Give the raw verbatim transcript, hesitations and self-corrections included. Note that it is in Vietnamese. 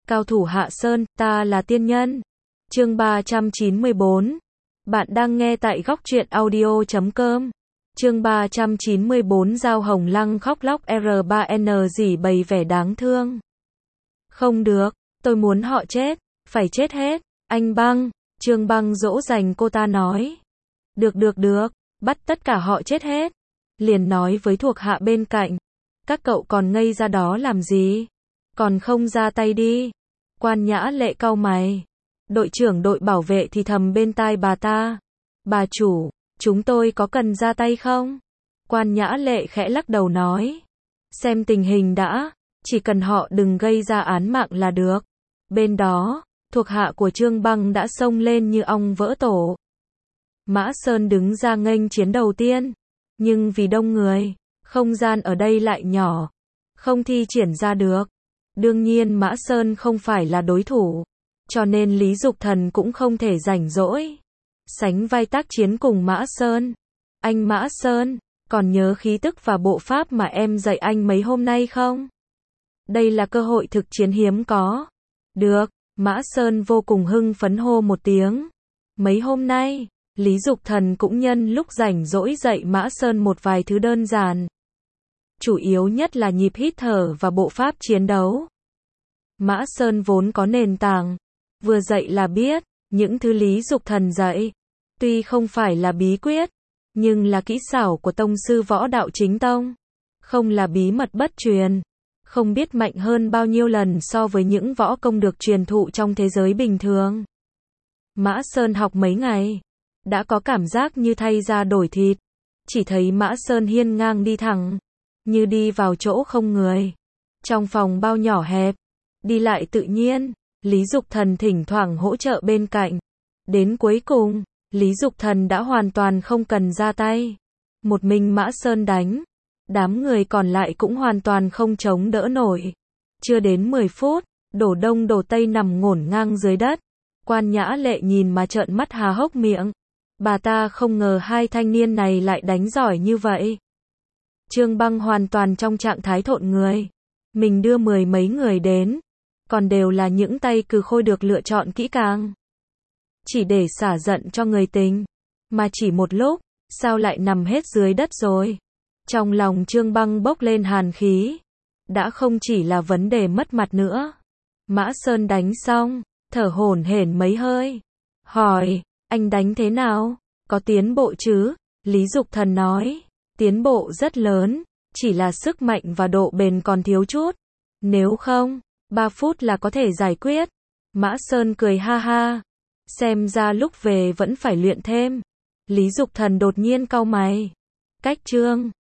Cao thủ Hạ Sơn, ta là tiên nhân. Chương ba trăm chín mươi bốn. Bạn đang nghe tại góc truyện audio chấm com. Chương ba trăm chín mươi bốn. Giao Hồng Lăng khóc lóc R ba N dỉ bày vẻ đáng thương. Không được, tôi muốn họ chết, phải chết hết. Anh Băng, Trương Băng dỗ dành cô ta nói. Được được được, bắt tất cả họ chết hết. Liền nói với thuộc hạ bên cạnh. Các cậu còn ngây ra đó làm gì? Còn không ra tay đi. Quan Nhã Lệ cau mày. Đội trưởng đội bảo vệ thì thầm bên tai bà ta. Bà chủ, chúng tôi có cần ra tay không? Quan Nhã Lệ khẽ lắc đầu nói. Xem tình hình đã, chỉ cần họ đừng gây ra án mạng là được. Bên đó, thuộc hạ của Trương Băng đã xông lên như ong vỡ tổ. Mã Sơn đứng ra nghênh chiến đầu tiên. Nhưng vì đông người, không gian ở đây lại nhỏ. Không thi triển ra được. Đương nhiên Mã Sơn không phải là đối thủ. Cho nên Lý Dục Thần cũng không thể rảnh rỗi sánh vai tác chiến cùng Mã Sơn. Anh Mã Sơn, còn nhớ khí tức và bộ pháp mà em dạy anh mấy hôm nay không? Đây là cơ hội thực chiến hiếm có. Được, Mã Sơn vô cùng hưng phấn hô một tiếng. Mấy hôm nay, Lý Dục Thần cũng nhân lúc rảnh rỗi dạy Mã Sơn một vài thứ đơn giản. Chủ yếu nhất là nhịp hít thở và bộ pháp chiến đấu. Mã Sơn vốn có nền tảng, vừa dạy là biết, những thứ Lý Dục Thần dạy, tuy không phải là bí quyết, nhưng là kỹ xảo của tông sư võ đạo chính tông, không là bí mật bất truyền, không biết mạnh hơn bao nhiêu lần so với những võ công được truyền thụ trong thế giới bình thường. Mã Sơn học mấy ngày, đã có cảm giác như thay da đổi thịt, chỉ thấy Mã Sơn hiên ngang đi thẳng, như đi vào chỗ không người, trong phòng bao nhỏ hẹp, đi lại tự nhiên. Lý Dục Thần thỉnh thoảng hỗ trợ bên cạnh. Đến cuối cùng, Lý Dục Thần đã hoàn toàn không cần ra tay. Một mình Mã Sơn đánh. Đám người còn lại cũng hoàn toàn không chống đỡ nổi. Chưa đến mười phút, đổ đông đổ tây nằm ngổn ngang dưới đất. Quan Nhã Lệ nhìn mà trợn mắt há hốc miệng. Bà ta không ngờ hai thanh niên này lại đánh giỏi như vậy. Trương Băng hoàn toàn trong trạng thái thộn người. Mình đưa mười mấy người đến. Còn đều là những tay cừ khôi được lựa chọn kỹ càng. Chỉ để xả giận cho người tình. Mà chỉ một lúc, sao lại nằm hết dưới đất rồi? Trong lòng Trương Băng bốc lên hàn khí. Đã không chỉ là vấn đề mất mặt nữa. Mã Sơn đánh xong, thở hổn hển mấy hơi. Hỏi, anh đánh thế nào? Có tiến bộ chứ? Lý Dục Thần nói, tiến bộ rất lớn, chỉ là sức mạnh và độ bền còn thiếu chút. Nếu không, ba phút là có thể giải quyết. Mã Sơn cười ha ha. Xem ra lúc về vẫn phải luyện thêm. Lý Dục Thần đột nhiên cau mày. Cách Trương